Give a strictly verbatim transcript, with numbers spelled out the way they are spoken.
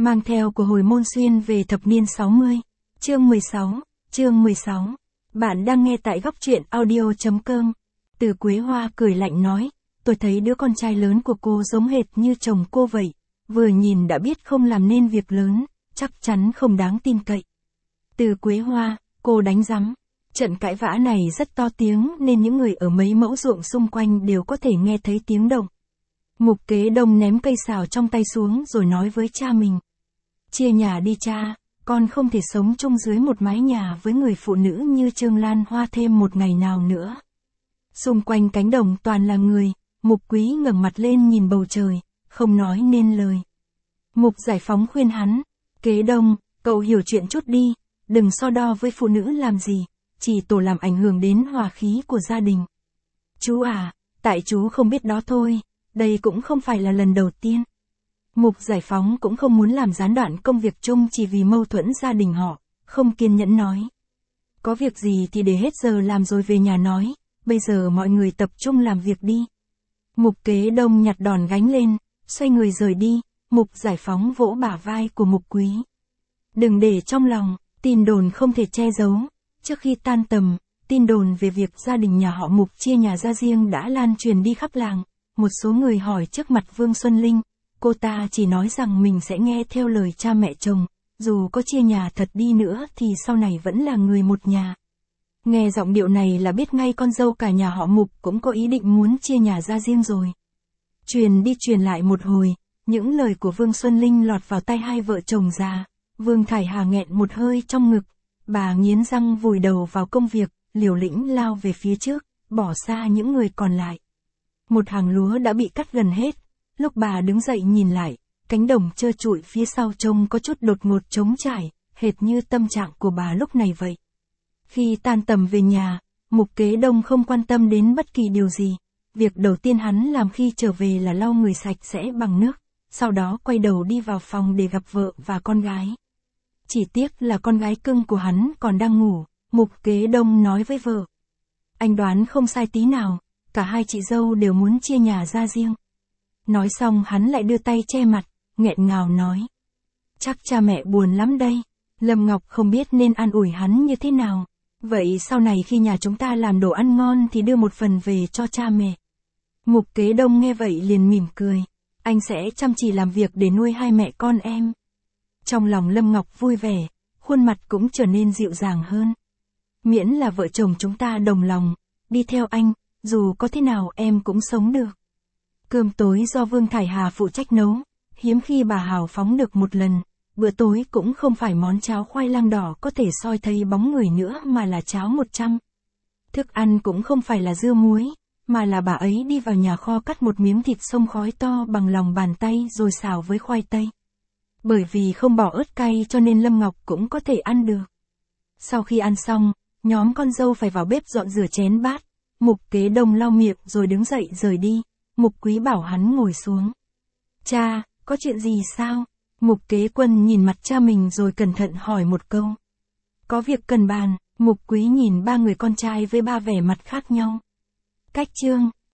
Mang theo của hồi môn xuyên về thập niên sáu mươi. Chương mười sáu, chương mười sáu. Bạn đang nghe tại góc truyện audio chấm com. Từ Quế Hoa cười lạnh nói, tôi thấy đứa con trai lớn của cô giống hệt như chồng cô vậy. Vừa nhìn đã biết không làm nên việc lớn, chắc chắn không đáng tin cậy. Từ Quế Hoa, cô đánh rắm. Trận cãi vã này rất to tiếng nên những người ở mấy mẫu ruộng xung quanh đều có thể nghe thấy tiếng động. Mục Kế Đông ném cây sào trong tay xuống rồi nói với cha mình. Chia nhà đi cha, con không thể sống chung dưới một mái nhà với người phụ nữ như Trương Lan Hoa thêm một ngày nào nữa. Xung quanh cánh đồng toàn là người, Mục Quý ngẩng mặt lên nhìn bầu trời, không nói nên lời. Mục Giải Phóng khuyên hắn, Kế Đông, cậu hiểu chuyện chút đi, đừng so đo với phụ nữ làm gì, chỉ tổ làm ảnh hưởng đến hòa khí của gia đình. Chú à, tại chú không biết đó thôi, đây cũng không phải là lần đầu tiên. Mục Giải Phóng cũng không muốn làm gián đoạn công việc chung chỉ vì mâu thuẫn gia đình họ, không kiên nhẫn nói. Có việc gì thì để hết giờ làm rồi về nhà nói, bây giờ mọi người tập trung làm việc đi. Mục Kế Đông nhặt đòn gánh lên, xoay người rời đi, Mục Giải Phóng vỗ bả vai của Mục Quý. Đừng để trong lòng, tin đồn không thể che giấu. Trước khi tan tầm, tin đồn về việc gia đình nhà họ Mục chia nhà ra riêng đã lan truyền đi khắp làng. Một số người hỏi trước mặt Vương Xuân Linh, cô ta chỉ nói rằng mình sẽ nghe theo lời cha mẹ chồng, dù có chia nhà thật đi nữa thì sau này vẫn là người một nhà. Nghe giọng điệu này là biết ngay con dâu cả nhà họ Mục cũng có ý định muốn chia nhà ra riêng rồi. Truyền đi truyền lại một hồi, những lời của Vương Xuân Linh lọt vào tay hai vợ chồng già. Vương Thải Hà nghẹn một hơi trong ngực, bà nghiến răng vùi đầu vào công việc, liều lĩnh lao về phía trước, bỏ xa những người còn lại. Một hàng lúa đã bị cắt gần hết, lúc bà đứng dậy nhìn lại, cánh đồng trơ trụi phía sau trông có chút đột ngột trống trải, hệt như tâm trạng của bà lúc này vậy. Khi tan tầm về nhà, Mục Kế Đông không quan tâm đến bất kỳ điều gì, việc đầu tiên hắn làm khi trở về là lau người sạch sẽ bằng nước, sau đó quay đầu đi vào phòng để gặp vợ và con gái. Chỉ tiếc là con gái cưng của hắn còn đang ngủ, Mục Kế Đông nói với vợ. Anh đoán không sai tí nào, cả hai chị dâu đều muốn chia nhà ra riêng. Nói xong hắn lại đưa tay che mặt, nghẹn ngào nói. Chắc cha mẹ buồn lắm đây, Lâm Ngọc không biết nên an ủi hắn như thế nào. Vậy sau này khi nhà chúng ta làm đồ ăn ngon thì đưa một phần về cho cha mẹ. Mục Kế Đông nghe vậy liền mỉm cười. Anh sẽ chăm chỉ làm việc để nuôi hai mẹ con em. Trong lòng Lâm Ngọc vui vẻ, khuôn mặt cũng trở nên dịu dàng hơn. Miễn là vợ chồng chúng ta đồng lòng, đi theo anh, dù có thế nào em cũng sống được. Cơm tối do Vương Thải Hà phụ trách nấu, hiếm khi bà hào phóng được một lần, bữa tối cũng không phải món cháo khoai lang đỏ có thể soi thấy bóng người nữa mà là cháo một trăm. Thức ăn cũng không phải là dưa muối, mà là bà ấy đi vào nhà kho cắt một miếng thịt xông khói to bằng lòng bàn tay rồi xào với khoai tây. Bởi vì không bỏ ớt cay cho nên Lâm Ngọc cũng có thể ăn được. Sau khi ăn xong, nhóm con dâu phải vào bếp dọn rửa chén bát. Mục Kế Đông lau miệng rồi đứng dậy rời đi. Mục Quý bảo hắn ngồi xuống. Cha, có chuyện gì sao? Mục Kế Quân nhìn mặt cha mình rồi cẩn thận hỏi một câu. Có việc cần bàn. Mục Quý nhìn ba người con trai với ba vẻ mặt khác nhau. Cách chương.